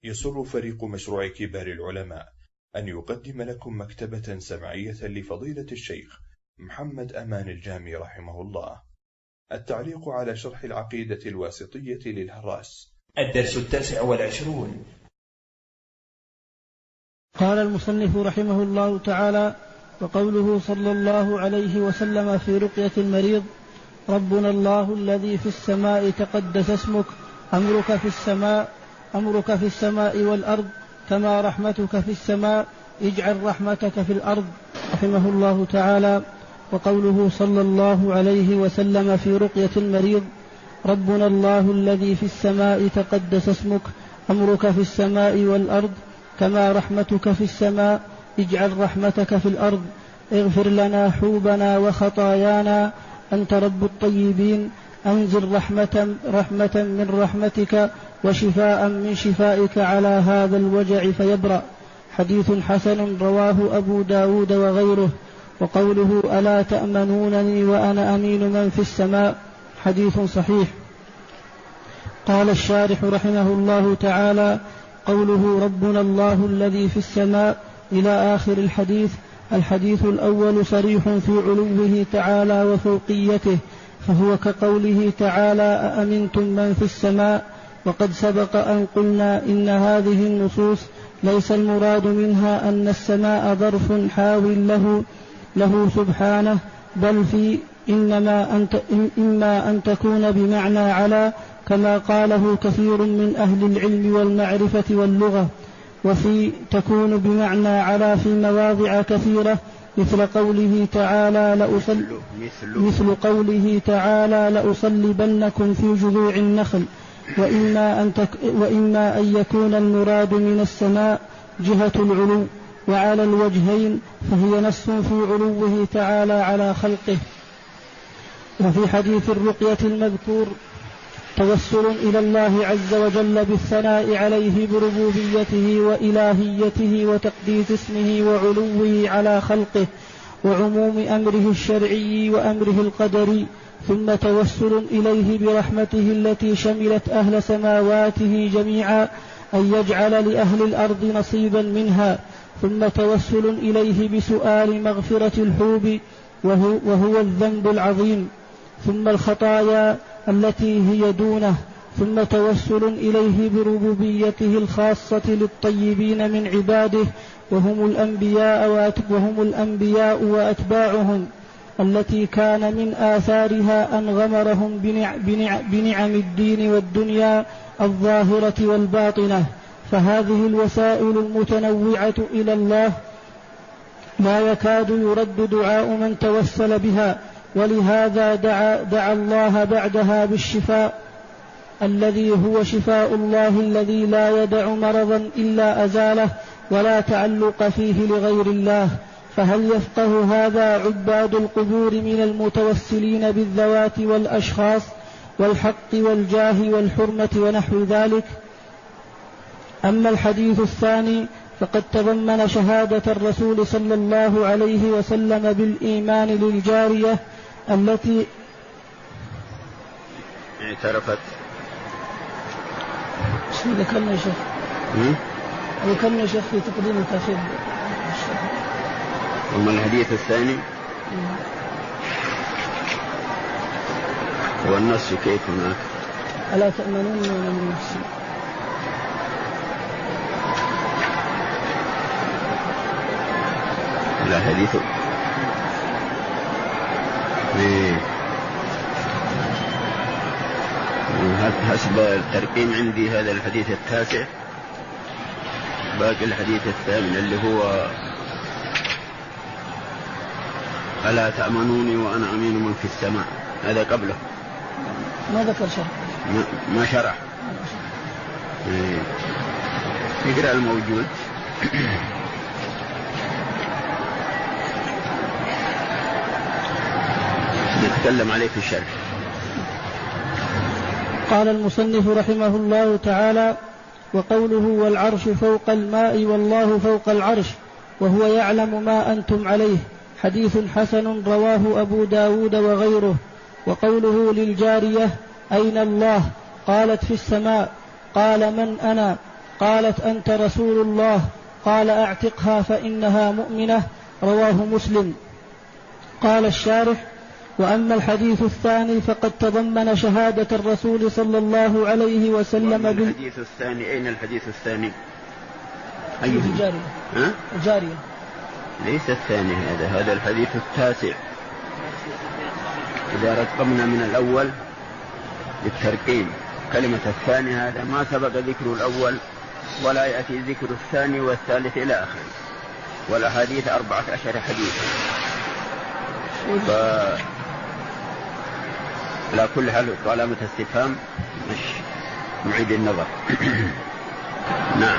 يسر فريق مشروع كبار العلماء أن يقدم لكم مكتبة سمعية لفضيلة الشيخ محمد أمان الجامي رحمه الله. التعليق على شرح العقيدة الواسطية للهراس. الدرس 29. قال المصنف رحمه الله تعالى: وقوله صلى الله عليه وسلم في رقية المريض: ربنا الله الذي في السماء تقدس اسمك، أمرك في السماء والأرض كما رحمتك في السماء، اجعل رحمتك في الأرض. رحمه الله تعالى. وقوله صلى الله عليه وسلم في رقية المريض: ربنا الله الذي في السماء تقدس اسمك، أمرك في السماء والأرض كما رحمتك في السماء، اجعل رحمتك في الأرض. اغفر لنا حوبنا وخطايانا، أنت رب الطيبين، أنزل رحمة من رحمتك وشفاء من شفائك على هذا الوجع فيبرأ. حديث حسن رواه أبو داود وغيره. وقوله: ألا تأمنونني وأنا أمين من في السماء، حديث صحيح. قال الشارح رحمه الله تعالى: قوله ربنا الله الذي في السماء إلى آخر الحديث الأول صريح في علوه تعالى وفوقيته، فهو كقوله تعالى: أأمنتم من في السماء. وقد سبق أن قلنا إن هذه النصوص ليس المراد منها أن السماء ظرف حاو له سبحانه، بل إما أن تكون بمعنى على، كما قاله كثير من أهل العلم والمعرفة واللغة، وفي تكون بمعنى على في مواضع كثيرة، مثل قوله تعالى: لأصلبنكم في جذوع النخل. وإما أن يكون المراد من السماء جهة العلو، وعلى الوجهين فهي نص في علوه تعالى على خلقه. وفي حديث الرقية المذكور توسل إلى الله عز وجل بالثناء عليه بربوبيته وإلهيته وتقديس اسمه وعلوه على خلقه وعموم أمره الشرعي وأمره القدري، ثم توسل إليه برحمته التي شملت أهل سماواته جميعا أن يجعل لأهل الأرض نصيبا منها، ثم توسل إليه بسؤال مغفرة الحوب وهو الذنب العظيم، ثم الخطايا التي هي دونه، ثم توسل إليه بربوبيته الخاصة للطيبين من عباده وهم الأنبياء وأتباعهم، التي كان من آثارها أن غمرهم بنعم الدين والدنيا الظاهرة والباطنة. فهذه الوسائل المتنوعة إلى الله لا يكاد يرد دعاء من توسل بها، ولهذا دعا الله بعدها بالشفاء الذي هو شفاء الله الذي لا يدع مرضا إلا أزاله ولا تعلق فيه لغير الله. فهل يفقه هذا عباد القبور من المتوسلين بالذوات والأشخاص والحق والجاه والحرمة ونحو ذلك؟ أما الحديث الثاني فقد تضمن شهادة الرسول صلى الله عليه وسلم بالإيمان للجارية التي اعترفت. ذكرنا شيخ في تقديم وتأخير. وما الحديث الثاني؟ والنص كيف هناك؟ ألا تأمنون من نفسي. لا حديث حسب الترقيم عندي هذا الحديث التاسع، باقي الحديث الثامن اللي هو ألا تأمنوني وأنا أمين من في السماء، هذا قبله ما ذكر شرح، ما شرح. يقرأ الموجود. نتكلم عليه في الشرح. قال المصنف رحمه الله تعالى: وقوله والعرش فوق الماء والله فوق العرش وهو يعلم ما أنتم عليه، حديث حسن رواه أبو داود وغيره. وقوله للجارية: أين الله؟ قالت: في السماء. قال: من أنا؟ قالت أنت رسول الله، قال أعتقها فإنها مؤمنة. رواه مسلم. قال الشارح: وأما الحديث الثاني فقد تضمن شهادة الرسول صلى الله عليه وسلم الحديث الثاني أين الحديث الثاني؟ حديث الجارية. الجارية ليس الثاني، هذا الحديث التاسع إذا رقمنا من الأول بالترقيم. كلمة الثاني هذا ما سبق ذكر الأول ولا يأتي ذكر الثاني والثالث إلى آخره، والأحاديث 14 حديثا. لا كل حال علامة استفهام مش معيد النظر. نعم.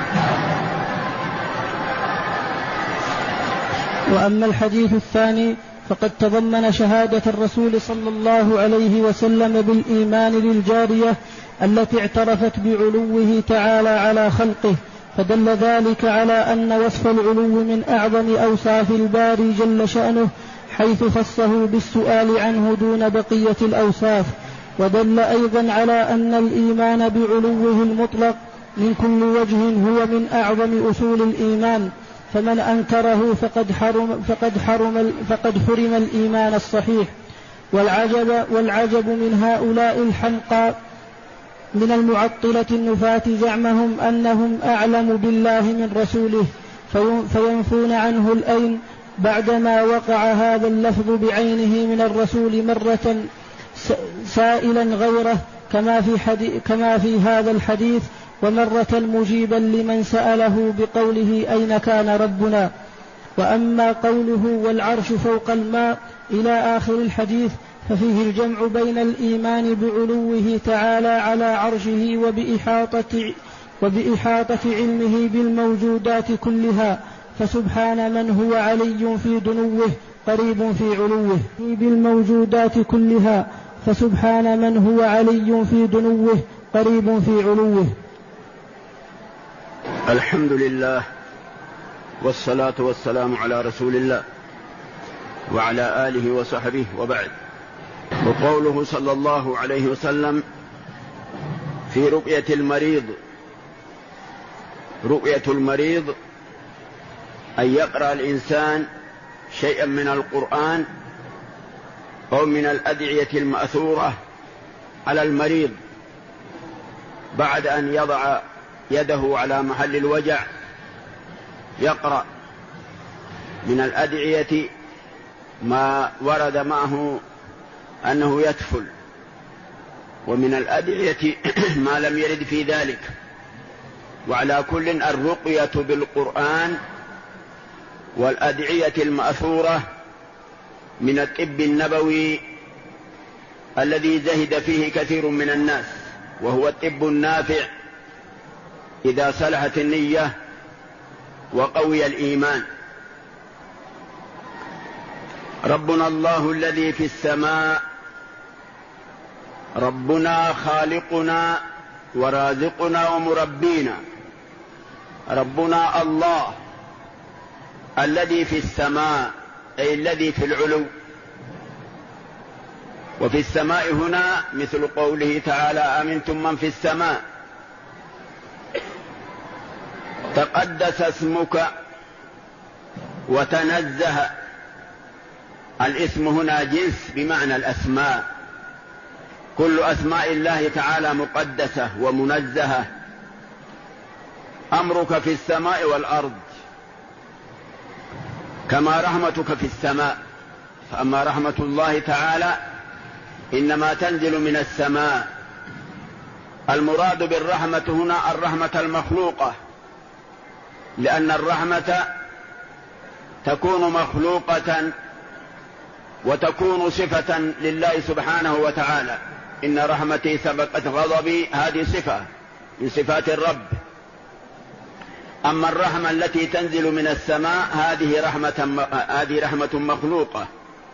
وأما الحديث الثاني فقد تضمن شهادة الرسول صلى الله عليه وسلم بالإيمان للجارية التي اعترفت بعلوه تعالى على خلقه، فدل ذلك على أن وصف العلو من أعظم أوصاف الباري جل شأنه، حيث خصه بالسؤال عنه دون بقية الأوصاف. ودل أيضا على أن الإيمان بعلوه المطلق من كل وجه هو من أعظم أصول الإيمان، فمن أنكره فقد حرم الإيمان الصحيح. والعجب من هؤلاء الحمقى من المعطلة النفاة زعمهم أنهم أعلم بالله من رسوله، فينفون عنه الأين بعدما وقع هذا اللفظ بعينه من الرسول مرة سائلا غيره كما في هذا الحديث، ومرة مجيبا لمن سأله بقوله أين كان ربنا. وأما قوله والعرش فوق الماء إلى آخر الحديث ففيه الجمع بين الإيمان بعلوه تعالى على عرشه وبإحاطة علمه بالموجودات كلها، فسبحان من هو علي في دنوه قريب في علوه بالموجودات كلها، فسبحان من هو علي في دنوه قريب في علوه. الحمد لله والصلاة والسلام على رسول الله وعلى آله وصحبه وبعد. وقوله صلى الله عليه وسلم في رؤية المريض: رؤية المريض أن يقرأ الإنسان شيئا من القرآن أو من الأدعية المأثورة على المريض بعد أن يضع يده على محل الوجع، يقرأ من الأدعية ما ورد معه أنه يتفل، ومن الأدعية ما لم يرد في ذلك. وعلى كل الرقية بالقرآن والأدعية المأثورة من الطب النبوي الذي زهد فيه كثير من الناس، وهو الطب النافع إذا صلحت النية وقوي الإيمان. ربنا الله الذي في السماء، ربنا خالقنا ورازقنا ومربينا. ربنا الله الذي في السماء أي الذي في العلو. وفي السماء هنا مثل قوله تعالى: أمنتم من في السماء. تقدس اسمك وتنزه. الاسم هنا جنس بمعنى الأسماء، كل أسماء الله تعالى مقدسة ومنزهة. أمرك في السماء والأرض كما رحمتك في السماء. فأما رحمة الله تعالى إنما تنزل من السماء. المراد بالرحمة هنا الرحمة المخلوقة، لأن الرحمة تكون مخلوقة وتكون صفة لله سبحانه وتعالى. إن رحمتي سبقت غضبي، هذه صفة من صفات الرب. أما الرحمة التي تنزل من السماء هذه رحمة مخلوقة.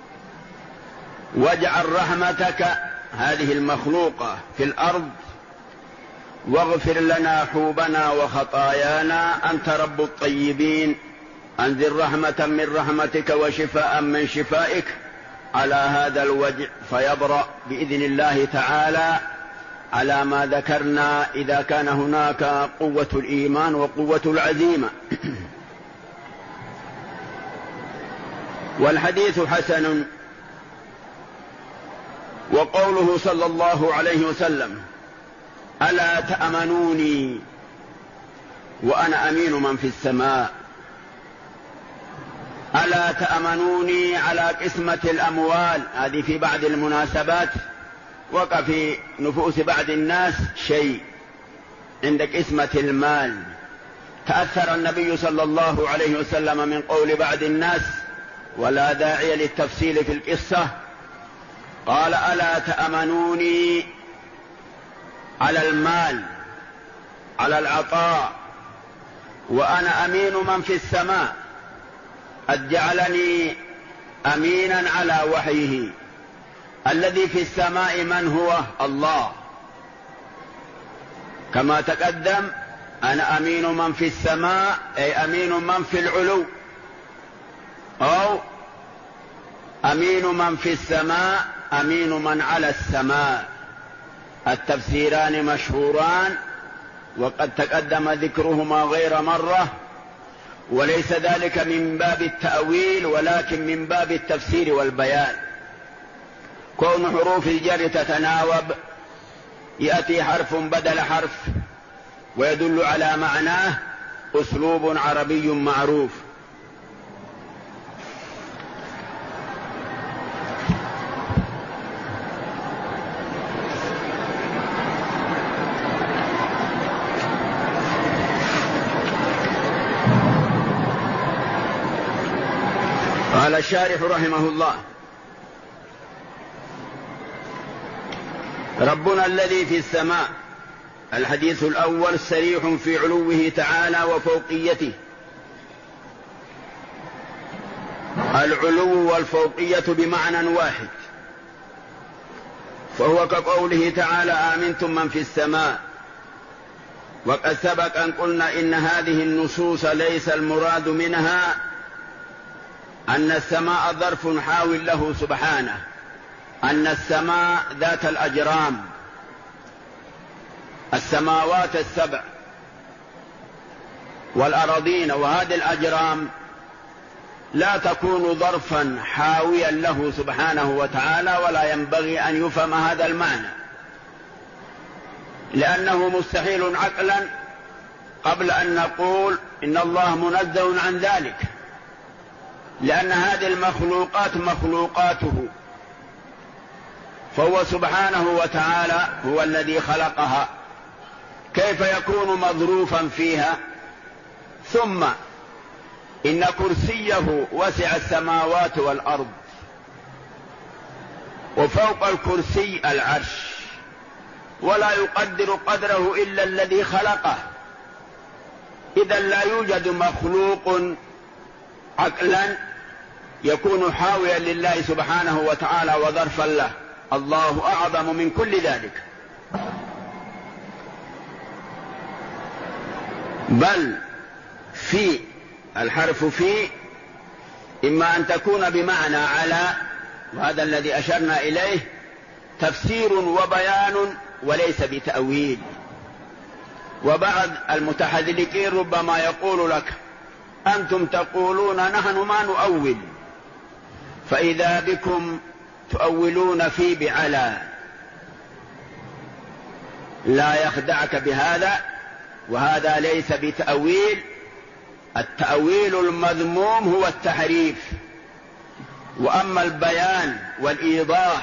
واجعل رحمتك هذه المخلوقة في الأرض، واغفر لنا حوبنا وخطايانا أنت رب الطيبين. أنزل رحمة من رحمتك وشفاء من شفائك على هذا الوجع فيبرأ بإذن الله تعالى على ما ذكرنا إذا كان هناك قوة الإيمان وقوة العزيمة. والحديث حسن. وقوله صلى الله عليه وسلم: ألا تأمنوني وأنا أمين من في السماء. ألا تأمنوني على قسمة الأموال. هذه في بعض المناسبات وقع في نفوس بعض الناس شيء عند قسمة المال. تأثر النبي صلى الله عليه وسلم من قول بعض الناس، ولا داعي للتفصيل في القصة، قال: ألا تأمنوني على المال، على العطاء، وأنا أمين من في السماء. قد جعلني أمينا على وحيه. الذي في السماء من هو؟ الله. كما تقدم: أنا أمين من في السماء، أي أمين من في العلو، أو أمين من في السماء، أمين من على السماء. التفسيران مشهوران وقد تقدم ذكرهما غير مرة، وليس ذلك من باب التأويل ولكن من باب التفسير والبيان. كون حروف الجر تتناوب، يأتي حرف بدل حرف ويدل على معناه، أسلوب عربي معروف. قال الشارح رحمه الله: ربنا الذي في السماء. الحديث الأول صريح في علوه تعالى وفوقيته. العلو والفوقية بمعنى واحد، فهو كقوله تعالى: آمنتم من في السماء. وقد سبق أن قلنا إن هذه النصوص ليس المراد منها أن السماء ظرف حاو له سبحانه، أن السماء ذات الأجرام، السماوات السبع والأراضين، وهذه الأجرام لا تكون ظرفا حاويا له سبحانه وتعالى، ولا ينبغي أن يفهم هذا المعنى، لأنه مستحيل عقلا قبل أن نقول إن الله منزه عن ذلك، لأن هذه المخلوقات مخلوقاته، فهو سبحانه وتعالى هو الذي خلقها، كيف يكون مظروفا فيها؟ ثم إن كرسيه وسع السماوات والأرض، وفوق الكرسي العرش، ولا يقدر قدره إلا الذي خلقه. إذا لا يوجد مخلوق عقلا يكون حاويا لله سبحانه وتعالى وظرفا له. الله أعظم من كل ذلك. بل في الحرف في إما أن تكون بمعنى على، وهذا الذي أشرنا إليه، تفسير وبيان وليس بتأويل. وبعض المتحذلقين ربما يقول لك: أنتم تقولون نحن ما نؤول، فإذا بكم تؤولون في بعلى. لا يخدعك بهذا، وهذا ليس بتأويل. التأويل المذموم هو التحريف، وأما البيان والإيضاح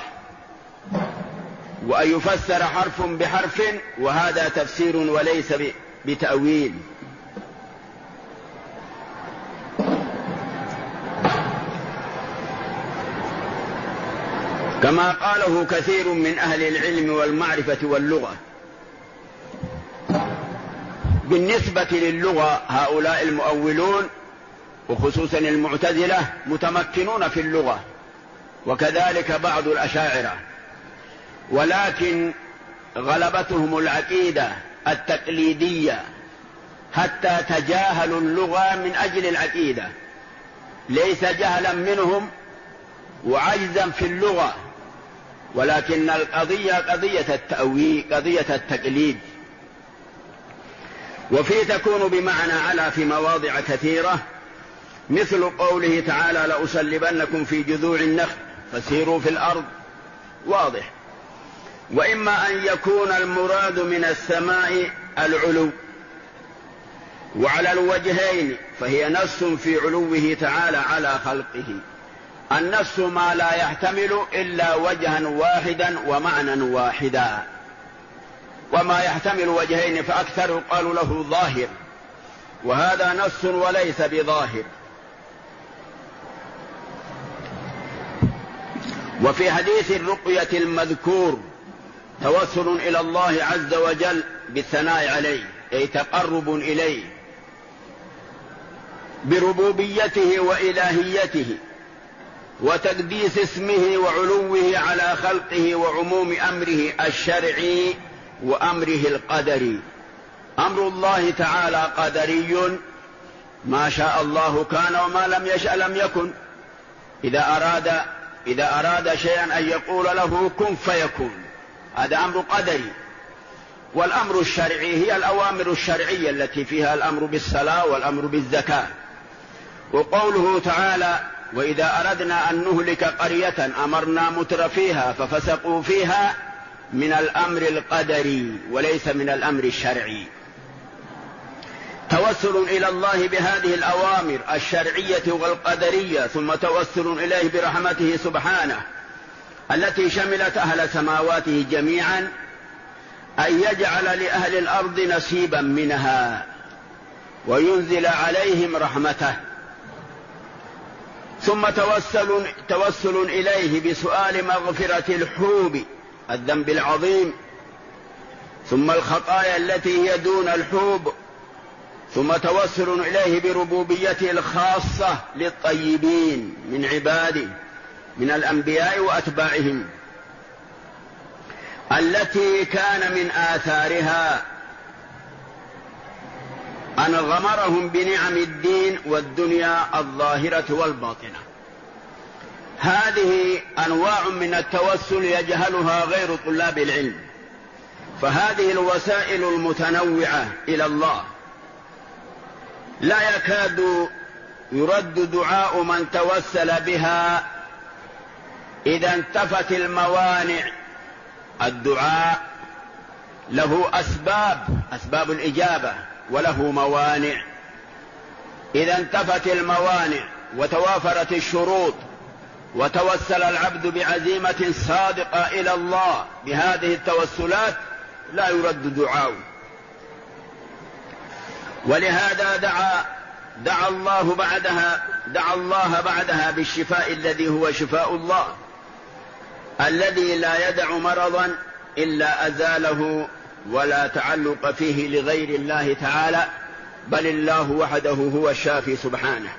وأن يفسر حرف بحرف، وهذا تفسير وليس بتأويل. كما قاله كثير من أهل العلم والمعرفة واللغة. بالنسبة للغة، هؤلاء المؤولون وخصوصا المعتزلة متمكنون في اللغة، وكذلك بعض الأشاعرة، ولكن غلبتهم العقيدة التقليدية حتى تجاهلوا اللغة من أجل العقيدة، ليس جهلا منهم وعجزا في اللغة، ولكن القضية قضية التأويل، قضية التقليد. وفي تكون بمعنى على في مواضع كثيرة، مثل قوله تعالى: لأصلبنكم في جذوع النخل فسيروا في الأرض، واضح. وإما أن يكون المراد من السماء العلو، وعلى الوجهين، فهي نص في علوه تعالى على خلقه. النص ما لا يحتمل إلا وجها واحدا ومعنى واحدا، وما يحتمل وجهين فأكثر قالوا له ظاهر، وهذا نص وليس بظاهر. وفي حديث الرقية المذكور توسل إلى الله عز وجل بالثناء عليه، أي تقرب إليه بربوبيته وإلهيته وتقديس اسمه وعلوه على خلقه وعموم أمره الشرعي وأمره القدري. أمر الله تعالى قدري، ما شاء الله كان وما لم يشأ لم يكن. إذا أراد شيئا أن يقول له كن فيكون، هذا أمر قدري. والأمر الشرعي هي الأوامر الشرعية التي فيها الأمر بالصلاة والأمر بالزكاة. وقوله تعالى: وإذا أردنا أن نهلك قرية أمرنا مترفيها ففسقوا فيها، من الأمر القدري وليس من الأمر الشرعي. توسل إلى الله بهذه الأوامر الشرعية والقدرية، ثم توسل إليه برحمته سبحانه التي شملت أهل سماواته جميعا، أن يجعل لأهل الأرض نصيبا منها وينزل عليهم رحمته. ثم توسل إليه بسؤال مغفرة الحوب، الذنب العظيم، ثم الخطايا التي هي دون الحوب، ثم توسل إليه بربوبيته الخاصة للطيبين من عباده من الأنبياء وأتباعهم، التي كان من آثارها أن غمرهم بنعم الدين والدنيا الظاهرة والباطنة. هذه أنواع من التوسل يجهلها غير طلاب العلم، فهذه الوسائل المتنوعة إلى الله لا يكاد يرد دعاء من توسل بها إذا انتفت الموانع. الدعاء له أسباب الإجابة، وله موانع. إذا انتفت الموانع وتوافرت الشروط وتوسل العبد بعزيمة صادقة إلى الله بهذه التوسلات لا يرد دعاؤه. ولهذا دعا الله بعدها بالشفاء الذي هو شفاء الله، الذي لا يدع مرضا إلا أزاله ولا تعلق فيه لغير الله تعالى، بل الله وحده هو الشافي سبحانه.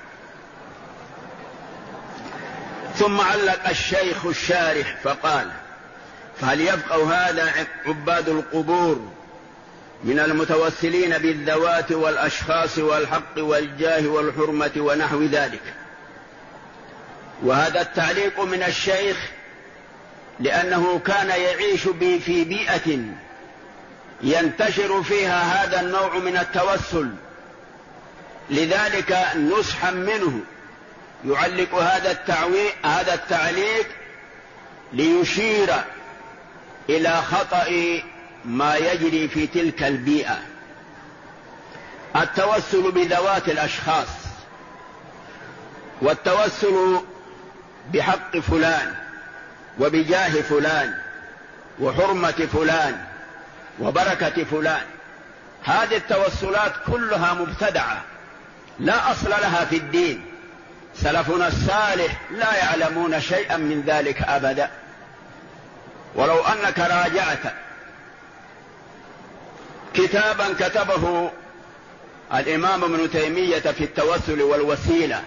ثم علق الشيخ الشارح فقال: فهل يبقى هذا عباد القبور من المتوسلين بالذوات والأشخاص والحق والجاه والحرمة ونحو ذلك؟ وهذا التعليق من الشيخ لأنه كان يعيش في بيئة ينتشر فيها هذا النوع من التوسل، لذلك نصحا منه يعلق هذا التعليق ليشير إلى خطأ ما يجري في تلك البيئة. التوسل بذوات الأشخاص، والتوسل بحق فلان وبجاه فلان وحرمة فلان وبركة فلان، هذه التوسلات كلها مبتدعة لا أصل لها في الدين. سلفنا الصالح لا يعلمون شيئا من ذلك أبدا. ولو أنك راجعت كتابا كتبه الإمام ابن تيمية في التوسل والوسيلة،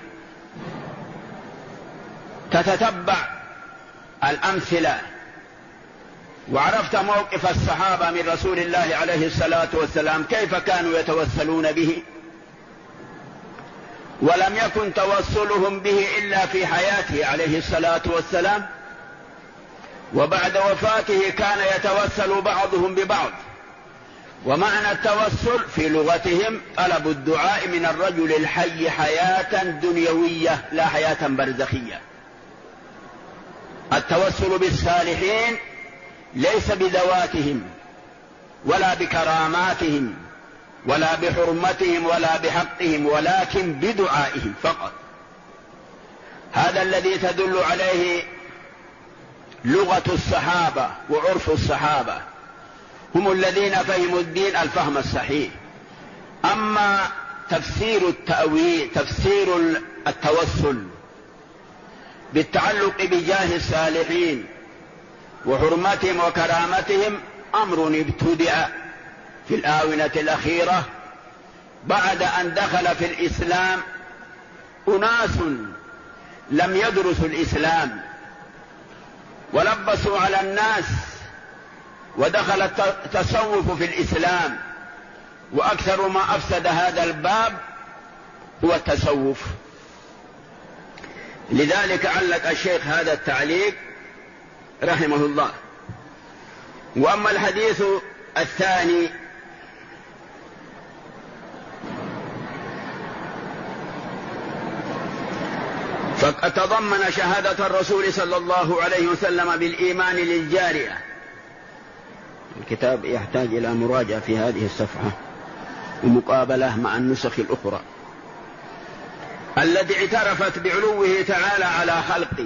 تتتبع الأمثلة وعرفت موقف الصحابة من رسول الله عليه الصلاة والسلام كيف كانوا يتوسلون به، ولم يكن توسلهم به إلا في حياته عليه الصلاة والسلام، وبعد وفاته كان يتوسل بعضهم ببعض. ومعنى التوسل في لغتهم طلب الدعاء من الرجل الحي حياة دنيوية لا حياة برزخية. التوسل بالصالحين ليس بذواتهم ولا بكراماتهم ولا بحرمتهم ولا بحقهم، ولكن بدعائهم فقط. هذا الذي تدل عليه لغة الصحابة وعرف الصحابة، هم الذين فهموا الدين الفهم الصحيح. أما تفسير التوسل بالتعلق بجاه الصالحين وحرمتهم وكرامتهم أمر ابتدأ في الآونة الأخيرة بعد أن دخل في الإسلام أناس لم يدرسوا الإسلام ولبسوا على الناس، ودخل التصوف في الإسلام، وأكثر ما أفسد هذا الباب هو التصوف. لذلك علق الشيخ هذا التعليق رحمه الله. وأما الحديث الثاني فقد تضمن شهادة الرسول صلى الله عليه وسلم بالإيمان للجارية. الكتاب يحتاج إلى مراجعة في هذه الصفحة ومقابلة مع النسخ الأخرى، التي اعترفت بعلوه تعالى على خلقه،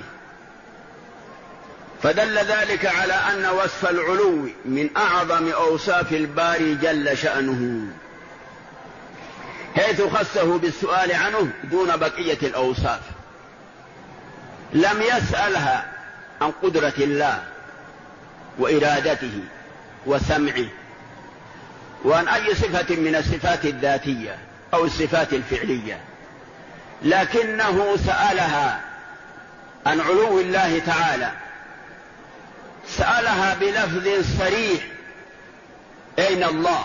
فدل ذلك على أن وصف العلو من أعظم أوصاف الباري جل شأنه، حيث خصه بالسؤال عنه دون بقية الأوصاف. لم يسألها عن قدرة الله وإرادته وسمعه وعن أي صفة من الصفات الذاتية أو الصفات الفعلية، لكنه سألها عن علو الله تعالى، سألها بلفظ صريح: أين الله؟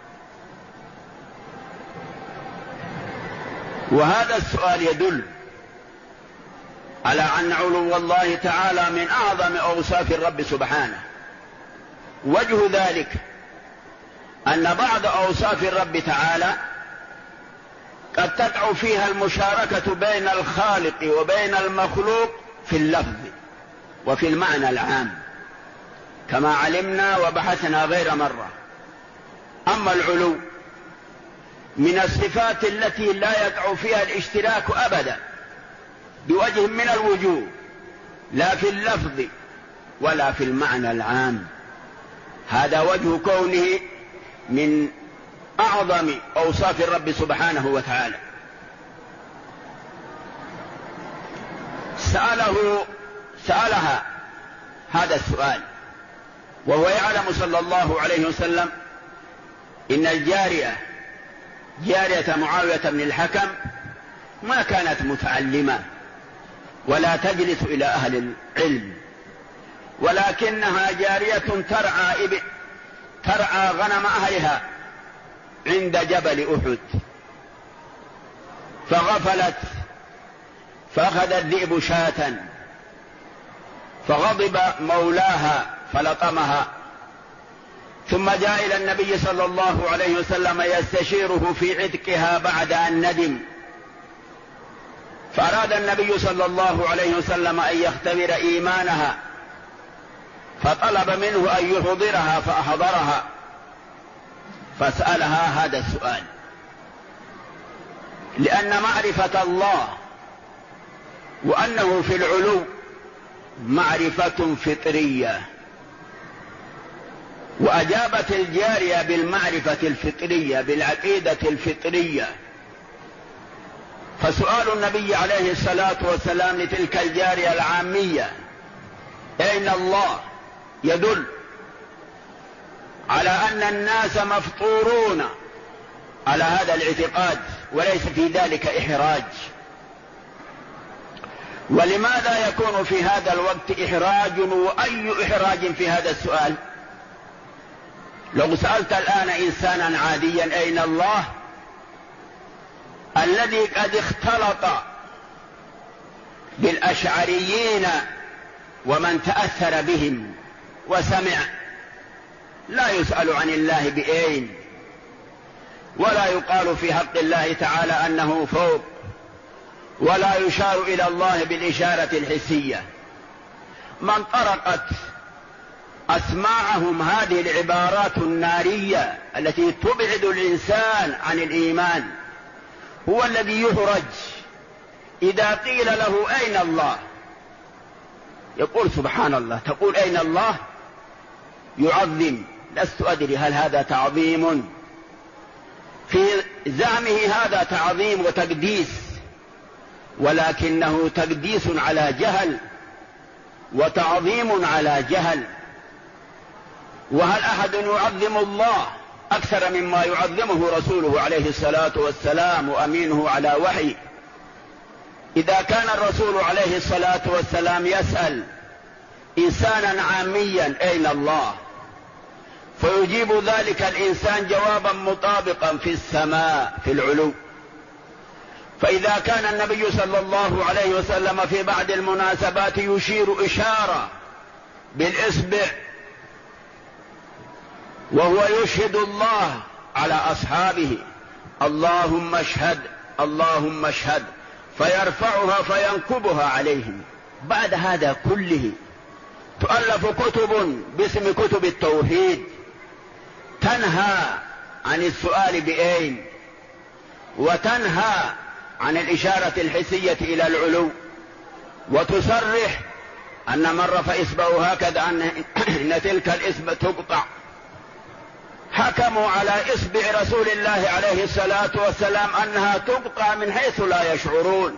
وهذا السؤال يدل على أن علو الله تعالى من أعظم أوصاف الرب سبحانه. وجه ذلك أن بعض أوصاف الرب تعالى قد تقع فيها المشاركة بين الخالق وبين المخلوق في اللفظ وفي المعنى العام، كما علمنا وبحثنا غير مرة. أما العلو من الصفات التي لا يقع فيها الاشتراك أبدا بوجه من الوجوه، لا في اللفظ ولا في المعنى العام. هذا وجه كونه من أعظم أوصاف الرب سبحانه وتعالى. سألها هذا السؤال وهو يعلم صلى الله عليه وسلم إن الجارية جارية معاوية بن الحكم ما كانت متعلمة ولا تجلس إلى أهل العلم، ولكنها جارية ترعى غنم أهلها عند جبل أحد، فغفلت فأخذ الذئب شاة، فغضب مولاها فلطمها، ثم جاء إلى النبي صلى الله عليه وسلم يستشيره في عتقها بعد أن ندم، فأراد النبي صلى الله عليه وسلم أن يختبر إيمانها، فطلب منه أن يحضرها فأحضرها، فسألها هذا السؤال، لأن معرفة الله وأنه في العلو معرفة فطرية، وأجابت الجارية بالمعرفة الفطرية بالعقيدة الفطرية. فسؤال النبي عليه الصلاة والسلام لتلك الجارية العامية أين الله يدل على أن الناس مفطورون على هذا الاعتقاد وليس في ذلك إحراج. ولماذا يكون في هذا الوقت إحراج، وأي إحراج في هذا السؤال؟ لو سألت الآن إنسانا عاديا أين الله، الذي قد اختلط بالأشعريين ومن تأثر بهم وسمع، لا يسأل عن الله بأين، ولا يقال في حق الله تعالى أنه فوق، ولا يشار إلى الله بالإشارة الحسية. من طرقت أسماعهم هذه العبارات النارية التي تبعد الإنسان عن الإيمان هو الذي يهرج إذا قيل له أين الله؟ يقول سبحان الله، تقول أين الله؟ يعظم. لست أدري هل هذا تعظيم؟ في زعمه هذا تعظيم وتقديس، ولكنه تقديس على جهل وتعظيم على جهل. وهل أحد يعظم الله أكثر مما يعظمه رسوله عليه الصلاة والسلام وأمينه على وحي؟ إذا كان الرسول عليه الصلاة والسلام يسأل إنسانا عاميا أين الله، فيجيب ذلك الإنسان جوابا مطابقا في السماء في العلو. فإذا كان النبي صلى الله عليه وسلم في بعض المناسبات يشير إشارة بالإصبع وهو يشهد الله على أصحابه اللهم اشهد اللهم اشهد، فيرفعها فينكبها عليهم. بعد هذا كله تؤلف كتب باسم كتب التوحيد تنهى عن السؤال بأين، وتنهى عن الإشارة الحسية إلى العلو، وتصرح أن من رفع إصبعه هكذا أن تلك الإصبع تقطع. حكموا على إصبع رسول الله عليه الصلاة والسلام أنها تقطع من حيث لا يشعرون.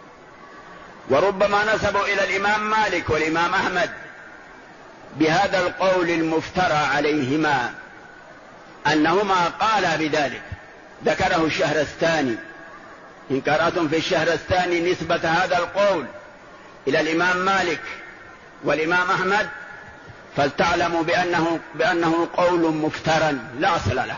وربما نسبوا إلى الإمام مالك والإمام أحمد بهذا القول المفترى عليهما أنهما قالا بذلك. ذكره الشهرستاني، إن قرأتم في الشهرستاني نسبة هذا القول إلى الإمام مالك والإمام أحمد فلتعلموا بأنه قول مفترى لا أصل له.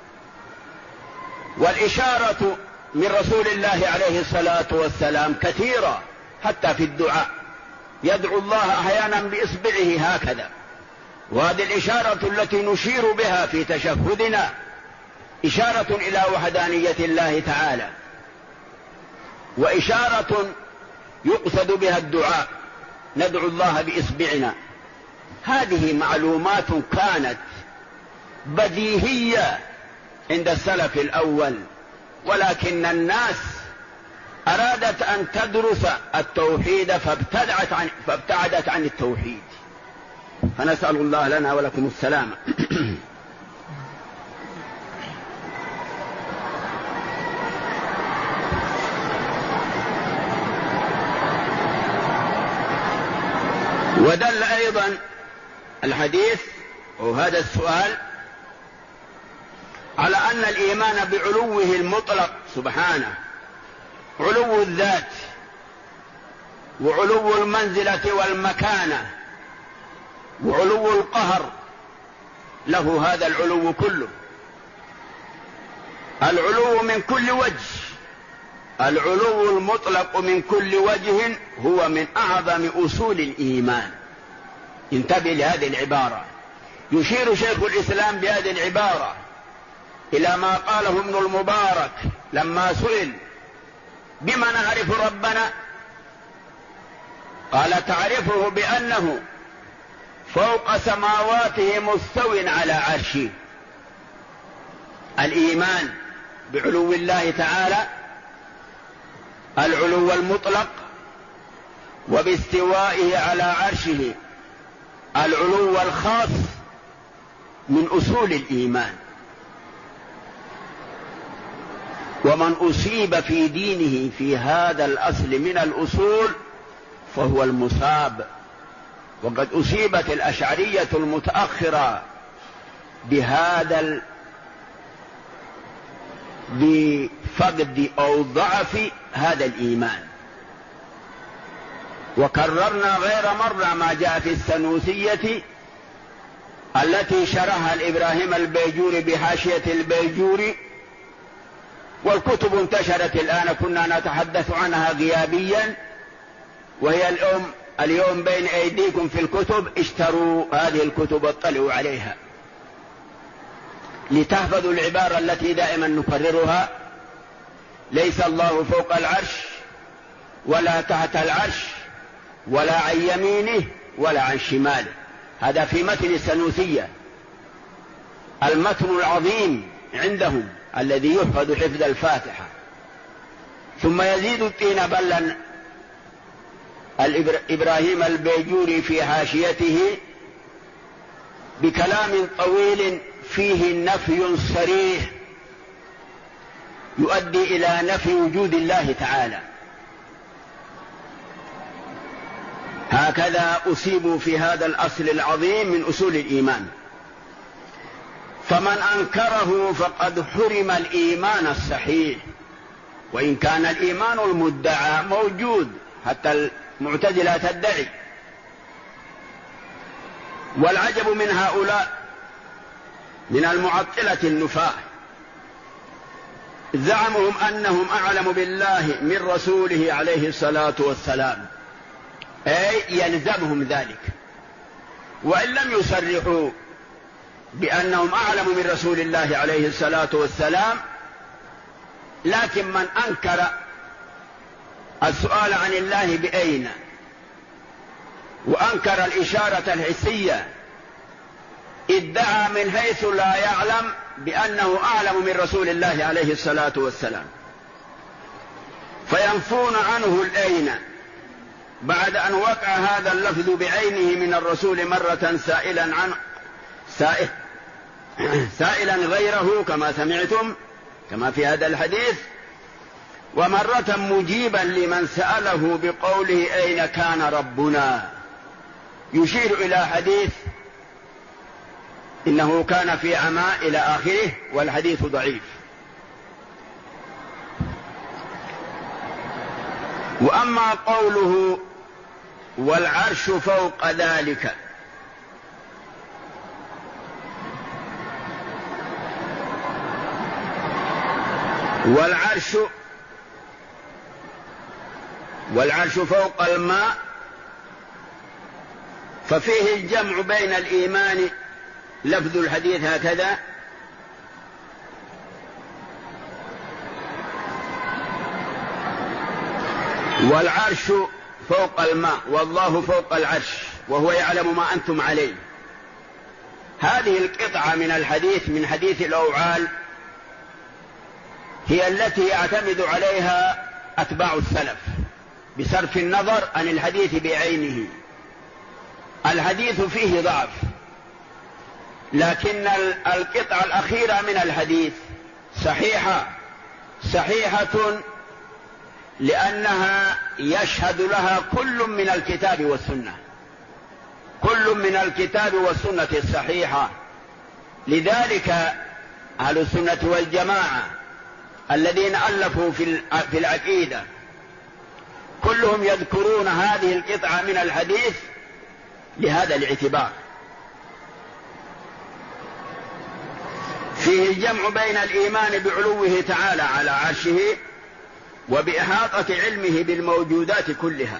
والإشارة من رسول الله عليه الصلاة والسلام كثيرة، حتى في الدعاء يدعو الله أحيانا بإصبعه هكذا. وهذه الإشارة التي نشير بها في تشهدنا إشارة إلى وحدانية الله تعالى، وإشارة يقصد بها الدعاء، ندعو الله بإصبعنا. هذه معلومات كانت بديهية عند السلف الأول، ولكن الناس أرادت أن تدرس التوحيد فابتعدت عن التوحيد. فنسأل الله لنا ولكم السلامة. ودل أيضا الحديث وهذا السؤال على أن الإيمان بعلوه المطلق سبحانه، علو الذات وعلو المنزلة والمكانة وعلو القهر، له هذا العلو كله. العلو من كل وجه، العلو المطلق من كل وجه هو من أعظم أصول الإيمان. انتبه لهذه العبارة. يشير شيخ الإسلام بهذه العبارة إلى ما قاله ابن المبارك لما سئل بما نعرف ربنا، قال تعرفه بأنه فوق سماواته مستو على عرشه. الإيمان بعلو الله تعالى العلو المطلق، وباستوائه على عرشه العلو الخاص، من أصول الإيمان. ومن أصيب في دينه في هذا الأصل من الأصول فهو المصاب. وقد أصيبت الأشعرية المتأخرة بفقد أو ضعف هذا الإيمان. وكررنا غير مرة ما جاء في السنوسية التي شرحها الإبراهيم البيجوري بحاشية البيجوري، والكتب انتشرت الآن، كنا نتحدث عنها غيابيا، وهي الأم اليوم بين أيديكم في الكتب، اشتروا هذه الكتب واطلعوا عليها لتحفظوا العبارة التي دائما نكررها: ليس الله فوق العرش ولا تحت العرش ولا عن يمينه ولا عن شماله. هذا في متن السنوسية، المتن العظيم عندهم الذي يحفظ حفظ الفاتحة. ثم يزيد الطين بلا إبراهيم البيجوري في حاشيته بكلام طويل فيه نفي صريح يؤدي إلى نفي وجود الله تعالى. هكذا أصيبوا في هذا الأصل العظيم من أصول الإيمان. فمن أنكره فقد حرم الإيمان الصحيح، وإن كان الإيمان المدعى موجود، حتى المعتزلة تدعي. والعجب من هؤلاء من المعطلة النفاة، زعمهم أنهم أعلم بالله من رسوله عليه الصلاة والسلام، أي يلزمهم ذلك، وإن لم يصرحوا بأنهم أعلم من رسول الله عليه الصلاة والسلام. لكن من أنكر السؤال عن الله بأين، وأنكر الإشارة الحسية، ادعى من حيث لا يعلم بأنه أعلم من رسول الله عليه الصلاة والسلام، فينفون عنه الأين بعد أن وقع هذا اللفظ بعينه من الرسول مرة سائلا غيره كما سمعتم كما في هذا الحديث، ومرة مجيبا لمن سأله بقوله أين كان ربنا، يشير إلى حديث إنه كان في عماء إلى آخره، والحديث ضعيف. وأما قوله والعرش فوق ذلك، والعرش فوق الماء، ففيه الجمع بين الإيمان، لفظ الحديث هكذا: والعرش فوق الماء والله فوق العرش وهو يعلم ما أنتم عليه. هذه القطعة من الحديث من حديث الأوعال هي التي يعتمد عليها أتباع السلف بصرف النظر عن الحديث بعينه. الحديث فيه ضعف، لكن القطعة الأخيرة من الحديث صحيحة لأنها يشهد لها كل من الكتاب والسنة، كل من الكتاب والسنة الصحيحة. لذلك أهل السنة والجماعة الذين ألفوا في العقيدة كلهم يذكرون هذه القطعة من الحديث لهذا الاعتبار. فيه الجمع بين الإيمان بعلوه تعالى على عرشه وبإحاطة علمه بالموجودات كلها،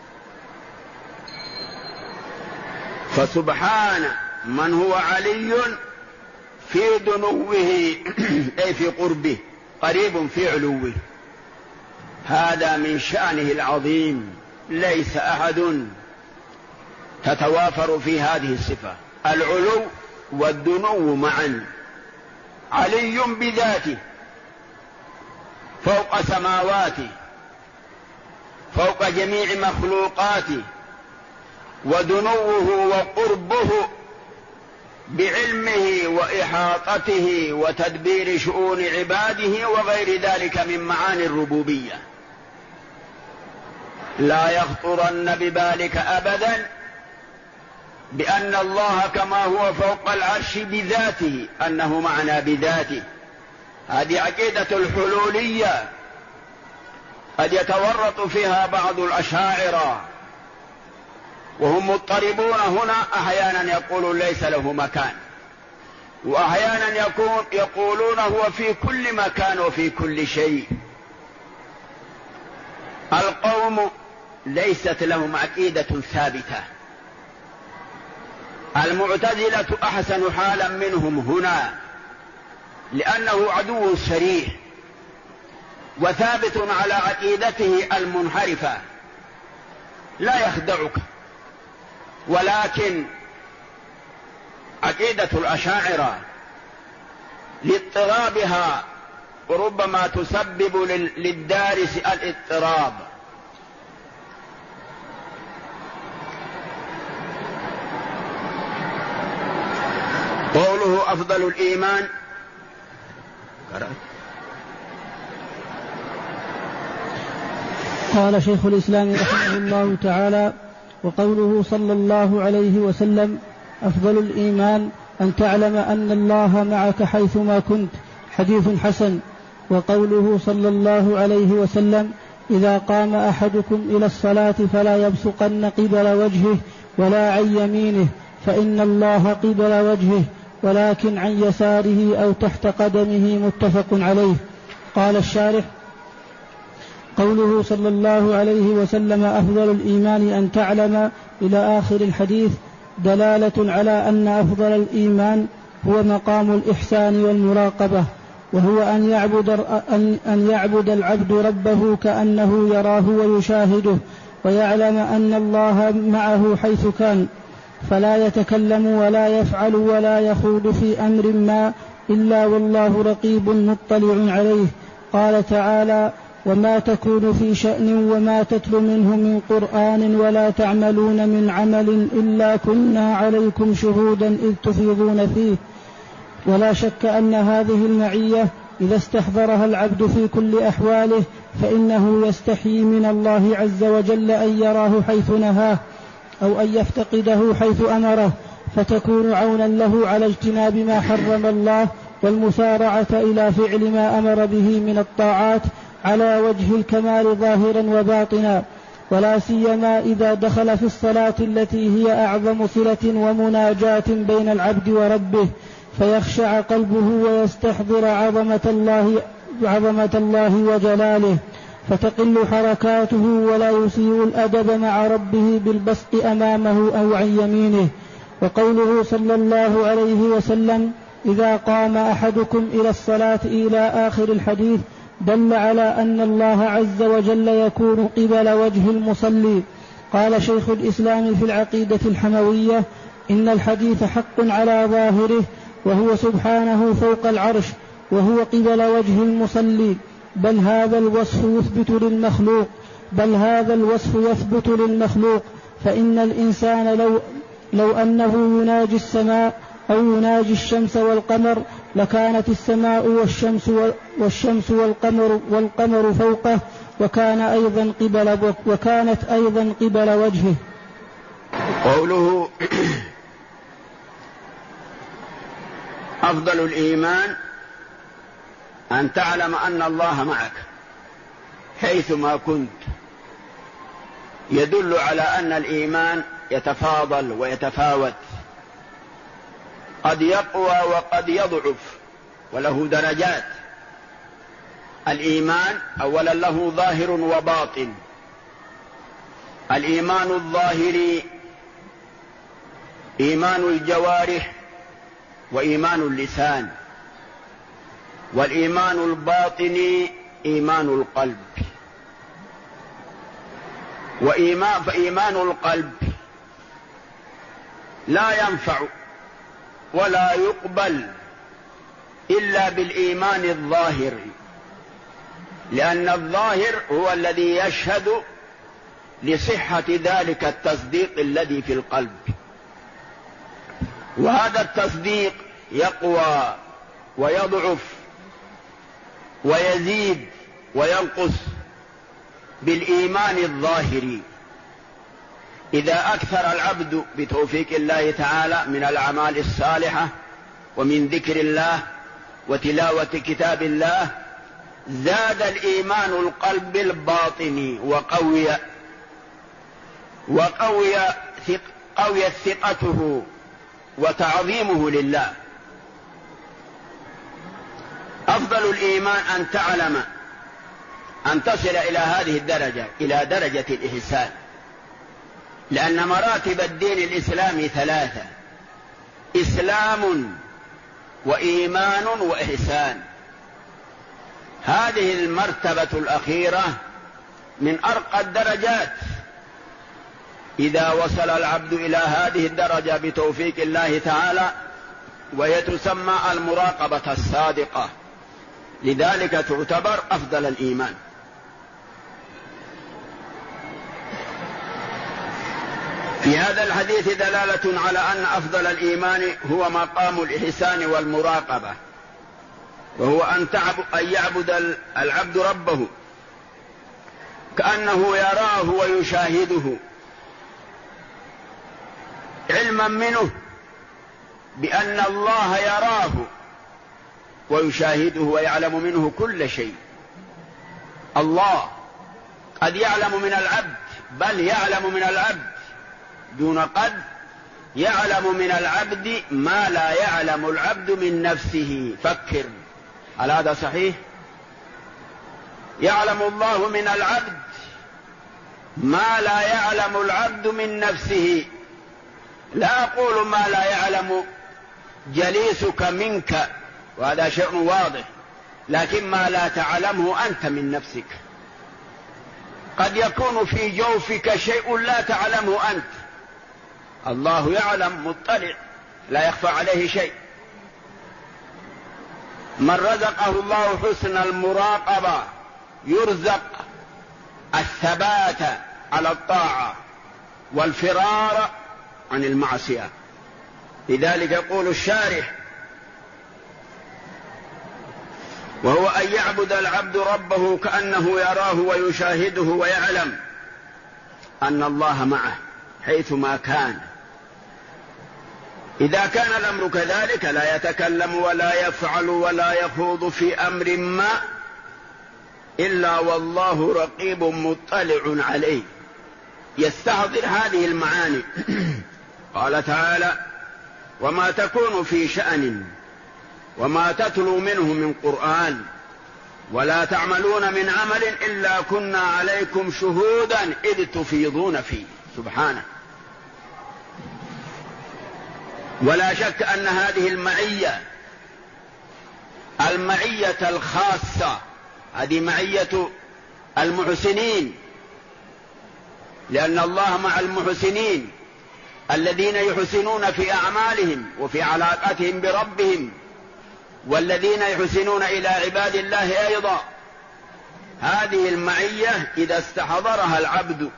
فسبحان من هو علي في دنوه أي في قربه، قريب في علوه. هذا من شأنه العظيم، ليس أحد تتوافر في هذه الصفة، العلو والدنو معا. علي بذاته فوق سماواته، فوق جميع مخلوقاته، ودنوه وقربه بعلمه وإحاطته وتدبير شؤون عباده وغير ذلك من معاني الربوبية. لا يخطرن ببالك أبدا بأن الله كما هو فوق العرش بذاته أنه معنا بذاته. هذه عقيدة الحلولية قد يتورط فيها بعض الأشاعرة وهم مضطربون هنا، أحيانا يقولون ليس له مكان، وأحيانا يقولون هو في كل مكان وفي كل شيء. القوم ليست لهم عقيدة ثابتة. المعتزلة أحسن حالا منهم هنا، لأنه عدو صريح وثابت على عقيدته المنحرفة لا يخدعك. ولكن عقيدة الأشاعرة لاضطرابها ربما تسبب للدارس الاضطراب. قوله أفضل الإيمان قال شيخ الإسلام رحمه الله تعالى: وقوله صلى الله عليه وسلم: أفضل الإيمان أن تعلم أن الله معك حيثما كنت، حديث حسن. وقوله صلى الله عليه وسلم: إذا قام أحدكم إلى الصلاة فلا يبصقن قبل وجهه ولا عن يمينه فإن الله قبل وجهه، ولكن عن يساره أو تحت قدمه، متفق عليه. قال الشارح: قوله صلى الله عليه وسلم أفضل الإيمان أن تعلم إلى آخر الحديث دلالة على أن أفضل الإيمان هو مقام الإحسان والمراقبة، وهو أن يعبد العبد ربه كأنه يراه ويشاهده، ويعلم أن الله معه حيث كان، فلا يتكلم ولا يفعل ولا يخوض في أمر ما إلا والله رقيب مطلع عليه. قال تعالى: وما تكون في شأن وما تتلو منه من قرآن ولا تعملون من عمل إلا كنا عليكم شهودا إذ تفيضون فيه. ولا شك أن هذه المعية إذا استحضرها العبد في كل أحواله فإنه يستحيي من الله عز وجل أن يراه حيث نهاه أو أن يفتقده حيث أمره، فتكون عونا له على اجتناب ما حرم الله والمسارعة إلى فعل ما أمر به من الطاعات على وجه الكمال ظاهرا وباطنا، ولا سيما إذا دخل في الصلاة التي هي أعظم صلة ومناجاة بين العبد وربه، فيخشع قلبه ويستحضر عظمة الله وجلاله، فتقل حركاته ولا يسيء الأدب مع ربه بالبسط أمامه أو عن يمينه. وقوله صلى الله عليه وسلم: إذا قام أحدكم إلى الصلاة إلى آخر الحديث دل على أن الله عز وجل يكون قبل وجه المصلي. قال شيخ الإسلام في العقيدة الحموية: إن الحديث حق على ظاهره، وهو سبحانه فوق العرش، وهو قبل وجه المصلي، بل هذا الوصف يثبت للمخلوق، فإن الإنسان لو أنه يناجي السماء أو يناجي الشمس والقمر لكانت السماء والشمس والقمر فوقه، وكانت أيضا قبل وجهه. قوله أفضل الإيمان أن تعلم أن الله معك حيثما كنت، يدل على أن الإيمان يتفاضل ويتفاوت، قد يقوى وقد يضعف وله درجات. الإيمان أولا له ظاهر وباطن. الإيمان الظاهري إيمان الجوارح وإيمان اللسان، والإيمان الباطني إيمان القلب. فإيمان القلب لا ينفع ولا يقبل إلا بالإيمان الظاهر، لأن الظاهر هو الذي يشهد لصحة ذلك التصديق الذي في القلب، وهذا التصديق يقوى ويضعف ويزيد وينقص بالإيمان الظاهري. إذا أكثر العبد بتوفيق الله تعالى من الأعمال الصالحة ومن ذكر الله وتلاوة كتاب الله، زاد الإيمان القلب الباطني وقويت ثقته وتعظيمه لله. أفضل الإيمان أن تعلم أن تصل إلى هذه الدرجة، إلى درجة الإحسان، لأن مراتب الدين الإسلامي ثلاثة: إسلام وإيمان وإحسان. هذه المرتبة الأخيرة من أرقى الدرجات. إذا وصل العبد إلى هذه الدرجة بتوفيق الله تعالى، وهي تسمى المراقبة الصادقة، لذلك تعتبر أفضل الإيمان. في هذا الحديث دلالة على أن أفضل الإيمان هو مقام الإحسان والمراقبة، وهو أن يعبد العبد ربه كأنه يراه ويشاهده، علما منه بأن الله يراه ويشاهده ويعلم منه كل شيء. الله قد يعلم من العبد، بل يعلم من العبد دون قد، يعلم من العبد ما لا يعلم العبد من نفسه. فكر، هل هذا صحيح؟ يعلم الله من العبد ما لا يعلم العبد من نفسه. لا أقول ما لا يعلم جليسك منك، وهذا شيء واضح، لكن ما لا تعلمه أنت من نفسك. قد يكون في جوفك شيء لا تعلمه أنت، الله يعلم، مطلع، لا يخفى عليه شيء. من رزقه الله حسن المراقبة يرزق الثبات على الطاعة والفرار عن المعصية. لذلك يقول الشارح: وهو أن يعبد العبد ربه كأنه يراه ويشاهده ويعلم أن الله معه حيثما كان. إذا كان الأمر كذلك لا يتكلم ولا يفعل ولا يخوض في أمر ما إلا والله رقيب مطلع عليه. يستحضر هذه المعاني. قال تعالى: وما تكون في شأن وما تتلو منه من قرآن ولا تعملون من عمل إلا كنا عليكم شهودا إذ تفيضون فيه. سبحانه. ولا شك أن هذه المعية الخاصة، هذه معية المحسنين، لأن الله مع المحسنين الذين يحسنون في أعمالهم وفي علاقتهم بربهم، والذين يحسنون إلى عباد الله أيضا. هذه المعية إذا استحضرها العبد،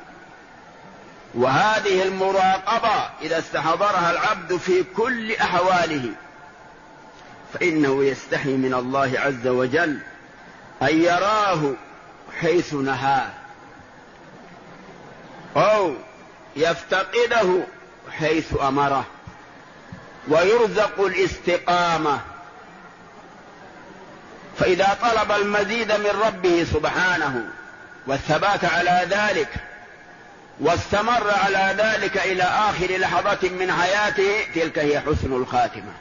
وهذه المراقبة إذا استحضرها العبد في كل أحواله، فإنه يستحي من الله عز وجل أن يراه حيث نهاه، أو يفتقده حيث أمره، ويرزق الاستقامة. فإذا طلب المزيد من ربه سبحانه والثبات على ذلك واستمر على ذلك إلى آخر لحظة من حياته، تلك هي حسن الخاتمة،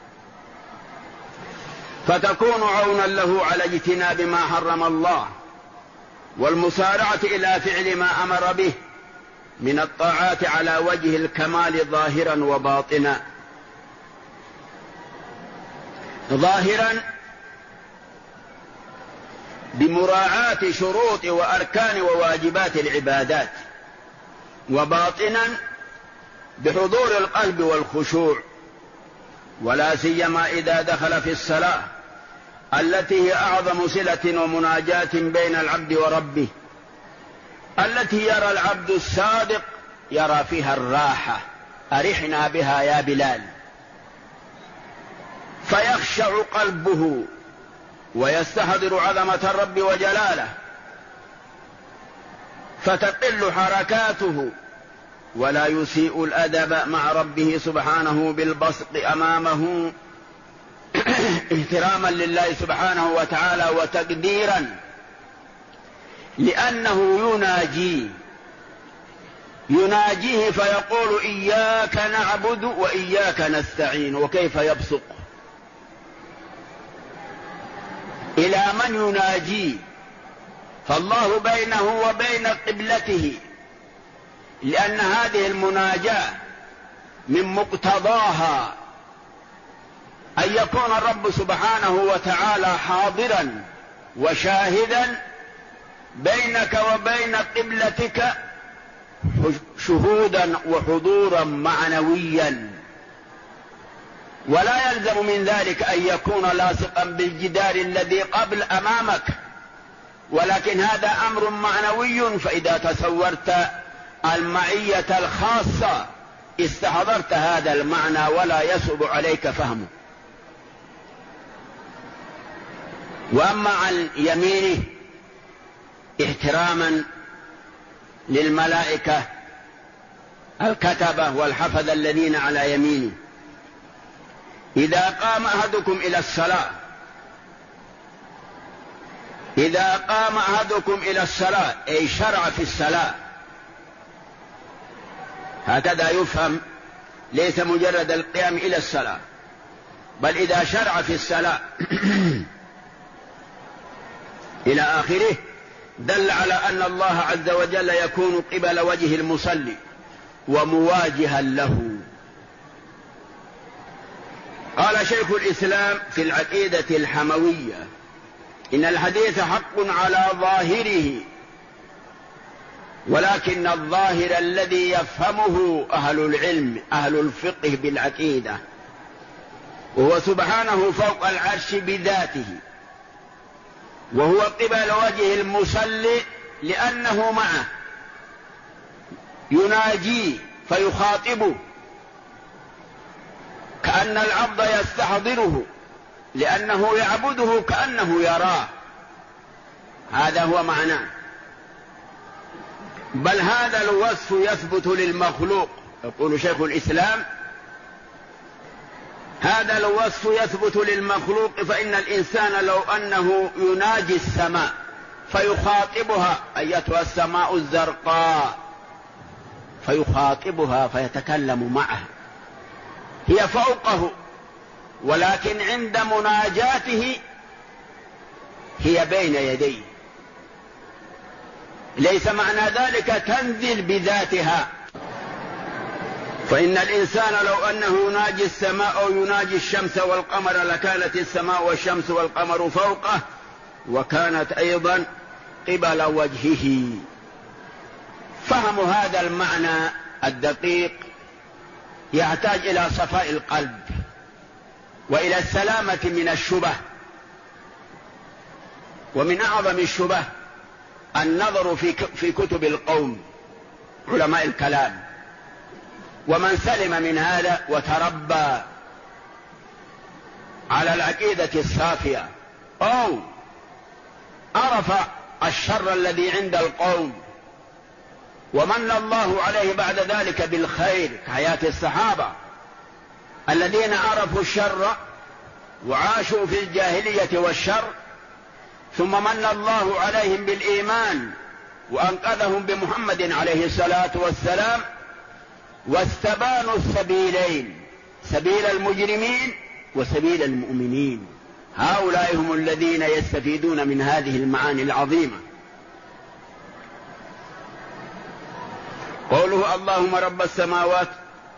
فتكون عونا له على اجتناب ما حرم الله والمسارعة إلى فعل ما أمر به من الطاعات على وجه الكمال ظاهرا وباطنا. ظاهرا بمراعاة شروط وأركان وواجبات العبادات، وباطنا بحضور القلب والخشوع، ولا سيما إذا دخل في الصلاة التي هي أعظم صلة ومناجاة بين العبد وربه، التي يرى العبد الصادق يرى فيها الراحة. أرحنا بها يا بلال. فيخشع قلبه ويستحضر عظمة الرب وجلاله، فتقل حركاته، ولا يسيء الأدب مع ربه سبحانه بالبسط أمامه احتراما لله سبحانه وتعالى وتقديرا، لأنه يناجيه فيقول: إياك نعبد وإياك نستعين. وكيف يبصق إلى من يناجيه فالله بينه وبين قبلته، لأن هذه المناجاة من مقتضاها أن يكون الرب سبحانه وتعالى حاضرا وشاهدا بينك وبين قبلتك شهودا وحضورا معنويا، ولا يلزم من ذلك أن يكون لاصقا بالجدار الذي قبل أمامك، ولكن هذا أمر معنوي. فإذا تصورت المعية الخاصة استحضرت هذا المعنى ولا يصعب عليك فهمه. وأما عن يمينه احتراما للملائكة الكتبة والحفظ الذين على يمينه، إذا قام أحدكم إلى الصلاة، إذا قام أحدكم إلى الصلاة أي شرع في الصلاة، هكذا يفهم، ليس مجرد القيام إلى الصلاة، بل إذا شرع في الصلاة إلى آخره، دل على أن الله عز وجل يكون قبل وجه المصلي ومواجها له. قال شيخ الإسلام في العقيدة الحموية: إن الحديث حق على ظاهره، ولكن الظاهر الذي يفهمه أهل العلم أهل الفقه بالعقيدة، وهو سبحانه فوق العرش بذاته، وهو قبل وجه المصلي لأنه معه يناجيه فيخاطبه، كأن العبد يستحضره لأنه يعبده كأنه يراه. هذا هو معناه. بل هذا الوصف يثبت للمخلوق، يقول شيخ الإسلام: هذا الوصف يثبت للمخلوق، فإن الإنسان لو أنه يناجي السماء فيخاطبها: أيتها السماء الزرقاء، فيخاطبها فيتكلم معها، هي فوقه، ولكن عند مناجاته هي بين يديه، ليس معنى ذلك تنزل بذاتها. فإن الإنسان لو أنه يناجي السماء أو يناجي الشمس والقمر لكانت السماء والشمس والقمر فوقه، وكانت أيضا قبل وجهه. فهم هذا المعنى الدقيق يحتاج إلى صفاء القلب وإلى السلامة من الشبه. ومن أعظم الشبه النظر في كتب القوم علماء الكلام، ومن سلم من هذا وتربى على العقيدة الصافية أو عرف الشر الذي عند القوم ومن الله عليه بعد ذلك بالخير، كحياة الصحابة الذين عرفوا الشر وعاشوا في الجاهلية والشر، ثم من الله عليهم بالإيمان وأنقذهم بمحمد عليه الصلاة والسلام، واستبانوا السبيلين، سبيل المجرمين وسبيل المؤمنين. هؤلاء هم الذين يستفيدون من هذه المعاني العظيمة. قوله: اللهم رب السماوات.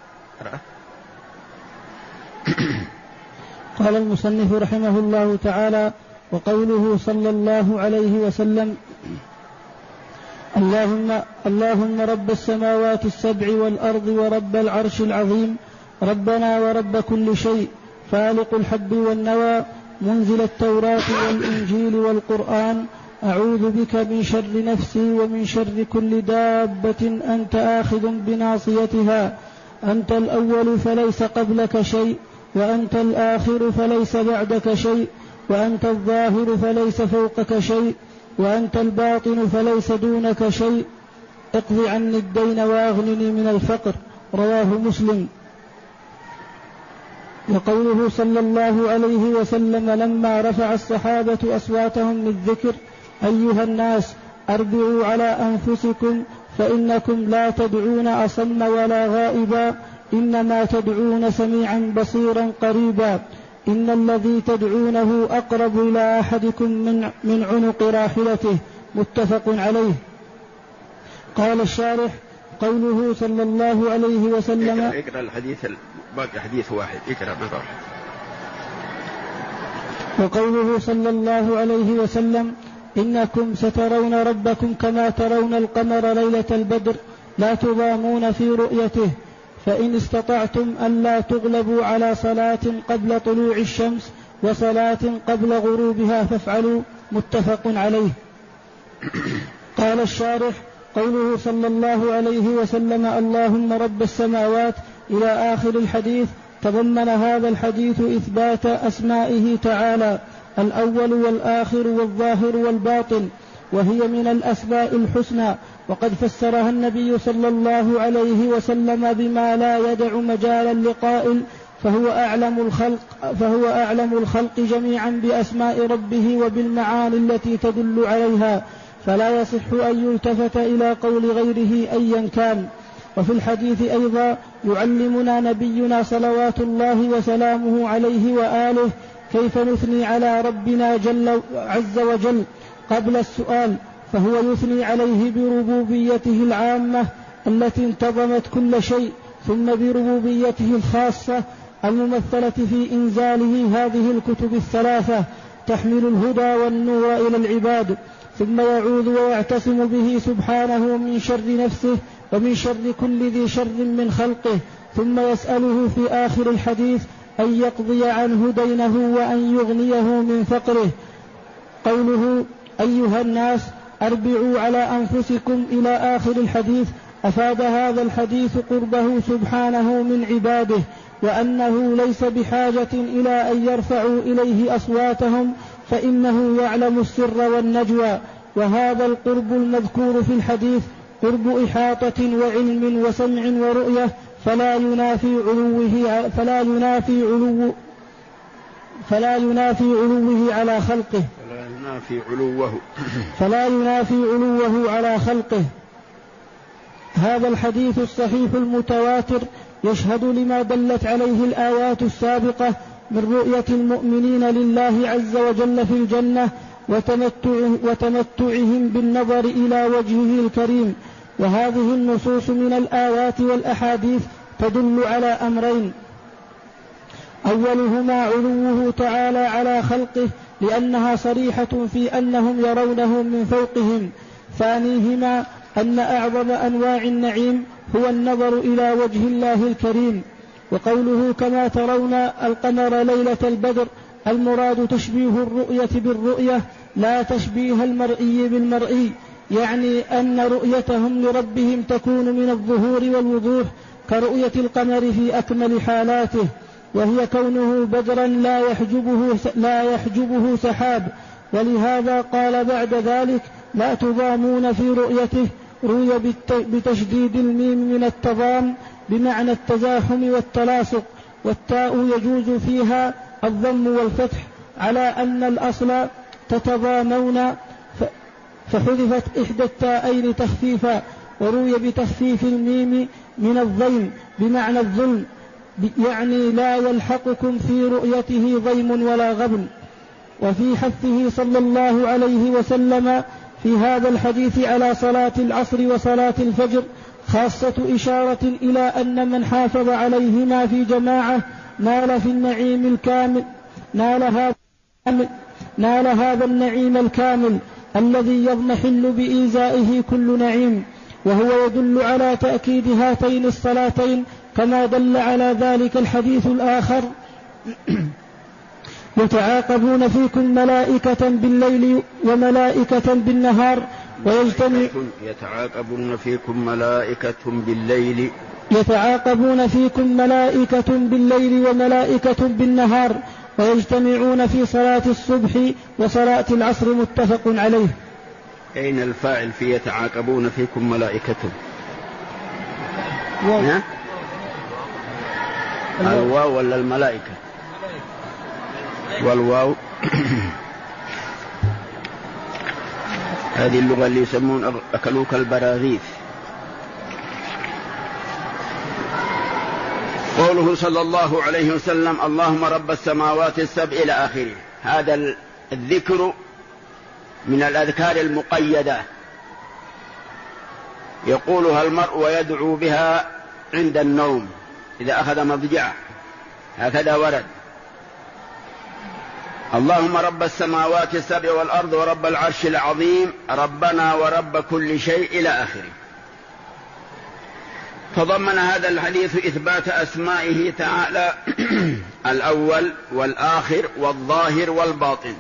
قال المصنف رحمه الله تعالى: وقوله صلى الله عليه وسلم: اللهم رب السماوات السبع والأرض ورب العرش العظيم، ربنا ورب كل شيء، فالق الحب والنوى، منزل التوراة والإنجيل والقرآن، أعوذ بك من شر نفسي ومن شر كل دابة أنت آخذ بناصيتها، أنت الأول فليس قبلك شيء، وأنت الآخر فليس بعدك شيء، وأنت الظاهر فليس فوقك شيء، وأنت الباطن فليس دونك شيء، اقض عني الدين وأغنني من الفقر. رواه مسلم. وقوله صلى الله عليه وسلم لما رفع الصحابة أصواتهم بالذكر: أيها الناس أربعوا على أنفسكم فإنكم لا تدعون أصم ولا غائبا، إنما تدعون سميعا بصيرا قريبا، إن الذي تدعونه أقرب إلى أحدكم من عنق راحلته، متفق عليه. قال الشارح: قوله صلى الله عليه وسلم. اقرأ الحديث باقي حديث واحد، اقرأ مرة. وقوله صلى الله عليه وسلم: إنكم سترون ربكم كما ترون القمر ليلة البدر لا تضامون في رؤيته، فإن استطعتم ألا تغلبوا على صلاة قبل طلوع الشمس وصلاة قبل غروبها فافعلوا، متفق عليه. قال الشارح: قوله صلى الله عليه وسلم: اللهم رب السماوات إلى آخر الحديث، تضمن هذا الحديث إثبات أسمائه تعالى الأول والآخر والظاهر والباطن، وهي من الأسماء الحسنى، وقد فسرها النبي صلى الله عليه وسلم بما لا يدع مجالا لقائل، فهو أعلم الخلق جميعا بأسماء ربه وبالمعاني التي تدل عليها، فلا يصح أن يلتفت إلى قول غيره أيا كان. وفي الحديث أيضا يعلمنا نبينا صلوات الله وسلامه عليه وآله كيف نثني على ربنا عز وجل قبل السؤال، فهو يثني عليه بربوبيته العامة التي انتظمت كل شيء، ثم بربوبيته الخاصة الممثلة في إنزاله هذه الكتب الثلاثة تحمل الهدى والنور إلى العباد، ثم يعوذ ويعتصم به سبحانه من شر نفسه ومن شر كل ذي شر من خلقه، ثم يسأله في آخر الحديث أن يقضي عنه دينه وأن يغنيه من فقره. قوله: أيها الناس أربعوا على أنفسكم إلى آخر الحديث، أفاد هذا الحديث قربه سبحانه من عباده، وأنه ليس بحاجة إلى أن يرفعوا إليه أصواتهم، فإنه يعلم السر والنجوى. وهذا القرب المذكور في الحديث قرب إحاطة وعلم وسمع ورؤية، فلا ينافي علوه على خلقه، فلا ينافي علوه على خلقه. هذا الحديث الصحيح المتواتر يشهد لما دلت عليه الآيات السابقة من رؤية المؤمنين لله عز وجل في الجنة وتمتعهم بالنظر إلى وجهه الكريم. وهذه النصوص من الآيات والأحاديث تدل على أمرين: أولهما علوه تعالى على خلقه لأنها صريحة في أنهم يرونه من فوقهم. ثانيهما أن أعظم أنواع النعيم هو النظر إلى وجه الله الكريم. وقوله كما ترون القمر ليلة البدر، المراد تشبيه الرؤية بالرؤية لا تشبيه المرئي بالمرئي، يعني أن رؤيتهم لربهم تكون من الظهور والوضوح كرؤية القمر في أكمل حالاته، وهي كونه بدرا لا يحجبه سحاب. ولهذا قال بعد ذلك: لا تضامون في رؤيته، روي بتشديد الميم من التضام بمعنى التزاحم والتلاصق، والتاء يجوز فيها الضم والفتح على أن الأصل تتضامون، فحذفت إحدى التاءين تخفيفا، وروي بتخفيف الميم من الضيم بمعنى الظلم، يعني لا يلحقكم في رؤيته ضيم ولا غبن. وفي حثه صلى الله عليه وسلم في هذا الحديث على صلاة العصر وصلاة الفجر خاصة إشارة إلى أن من حافظ عليهما في جماعة نال في النعيم الكامل، نال هذا النعيم الكامل الذي يضمحل بإيزائه كل نعيم، وهو يدل على تأكيد هاتين الصلاتين كما دل على ذلك الحديث الآخر: يتعاقبون فيكم ملائكة بالليل وملائكة بالنهار يتعاقبون فيكم ملائكة بالليل وملائكة بالنهار ويجتمعون في صلاة الصبح وصلاة العصر، متفق عليه. أين الفاعل في يتعاقبون فيكم ملائكة؟ الواو ولا الملائكة؟ والواو هذه اللغة اللي يسمون أكلوك البراغيث. قوله صلى الله عليه وسلم: اللهم رب السماوات السبع إلى آخره، هذا الذكر من الأذكار المقيدة يقولها المرء ويدعو بها عند النوم إذا أخذ مضجعه، هكذا ورد: اللهم رب السماوات السبع والأرض ورب العرش العظيم ربنا ورب كل شيء إلى آخره. تضمن هذا الحديث إثبات أسمائه تعالى الأول والآخر والظاهر والباطن.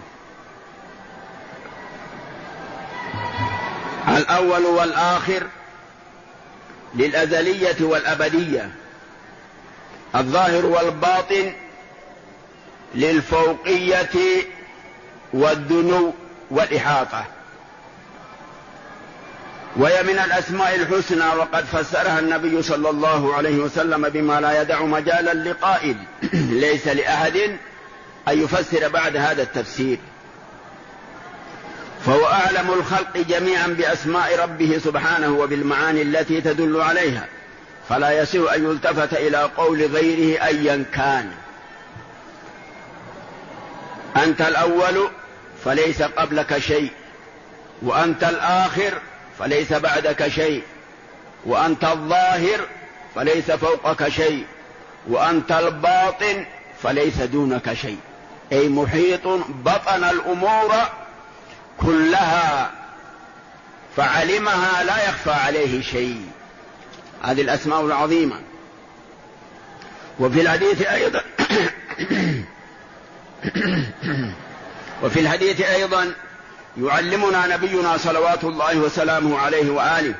الأول والآخر للأزلية والأبدية، الظاهر والباطن للفوقية والدنو والإحاطة. وهي من الأسماء الحسنى، وقد فسرها النبي صلى الله عليه وسلم بما لا يدع مجالا لقائل ليس لأحد أن يفسر بعد هذا التفسير، فهو أعلم الخلق جميعا بأسماء ربه سبحانه وبالمعاني التي تدل عليها، فلا يصح أن يلتفت إلى قول غيره أيا كان. أنت الأول فليس قبلك شيء، وأنت الآخر فليس بعدك شيء، وأنت الظاهر فليس فوقك شيء، وأنت الباطن فليس دونك شيء، أي محيط بطن الأمور كلها فعلمها لا يخفى عليه شيء. هذه الأسماء العظيمة. وفي الحديث أيضا يعلمنا نبينا صلوات الله وسلامه عليه وآله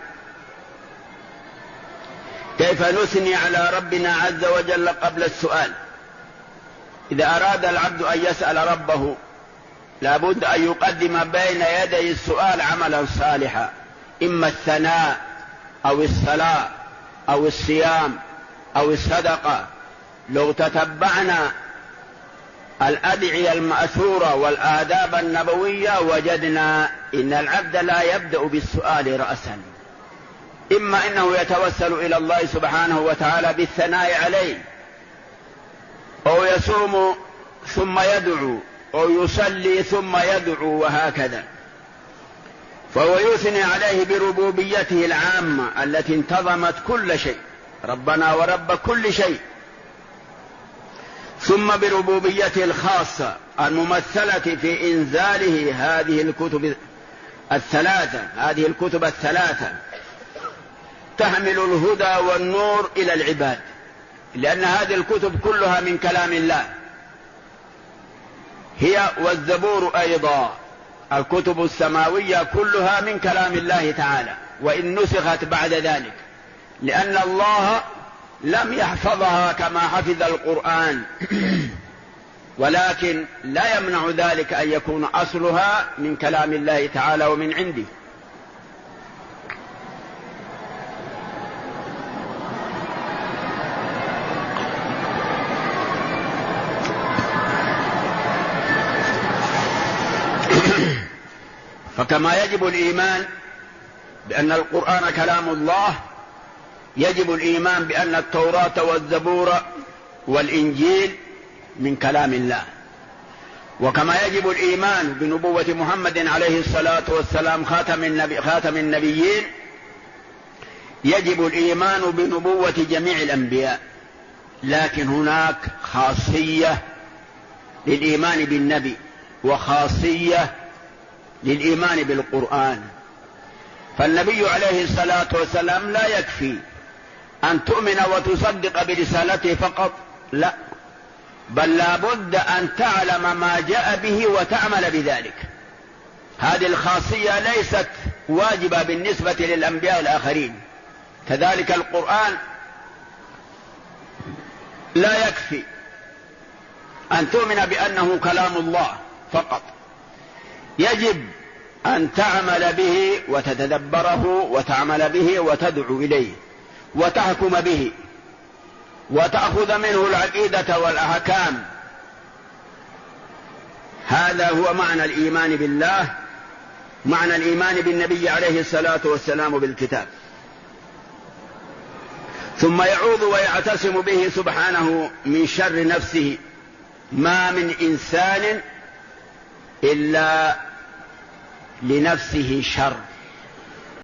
كيف نثني على ربنا عز وجل قبل السؤال. إذا أراد العبد أن يسأل ربه لابد أن يقدم بين يدي السؤال عملا صالحا، إما الثناء أو الصلاة أو الصيام أو الصدقة. لو تتبعنا الأدعية المأثورة والآداب النبوية وجدنا إن العبد لا يبدأ بالسؤال رأسا، إما إنه يتوسل إلى الله سبحانه وتعالى بالثناء عليه، أو يصوم ثم يدعو، أو يصلي ثم يدعو، وهكذا. فهو يثني عليه بربوبيته العامة التي انتظمت كل شيء، ربنا ورب كل شيء، ثم بربوبيته الخاصة الممثلة في إنزاله هذه الكتب الثلاثة تحمل الهدى والنور إلى العباد، لأن هذه الكتب كلها من كلام الله، هي والزبور أيضا، الكتب السماوية كلها من كلام الله تعالى، وإن نسخت بعد ذلك، لأن الله لم يحفظها كما حفظ القرآن، ولكن لا يمنع ذلك أن يكون أصلها من كلام الله تعالى ومن عنده. فكما يجب الإيمان بأن القرآن كلام الله، يجب الإيمان بأن التوراة والزبور والإنجيل من كلام الله. وكما يجب الإيمان بنبوة محمد عليه الصلاة والسلام خاتم النبيين، يجب الإيمان بنبوة جميع الأنبياء. لكن هناك خاصية للإيمان بالنبي وخاصية للإيمان بالقرآن. فالنبي عليه الصلاة والسلام لا يكفي أن تؤمن وتصدق برسالته فقط، لا، بل لا بد أن تعلم ما جاء به وتعمل بذلك. هذه الخاصية ليست واجبة بالنسبة للأنبياء الآخرين. كذلك القرآن لا يكفي أن تؤمن بأنه كلام الله فقط، يجب أن تعمل به وتتدبره وتعمل به وتدعو إليه وتحكم به وتأخذ منه العقيدة والأحكام. هذا هو معنى الإيمان بالله، معنى الإيمان بالنبي عليه الصلاة والسلام بالكتاب. ثم يعوذ ويعتصم به سبحانه من شر نفسه. ما من إنسان إلا لنفسه شر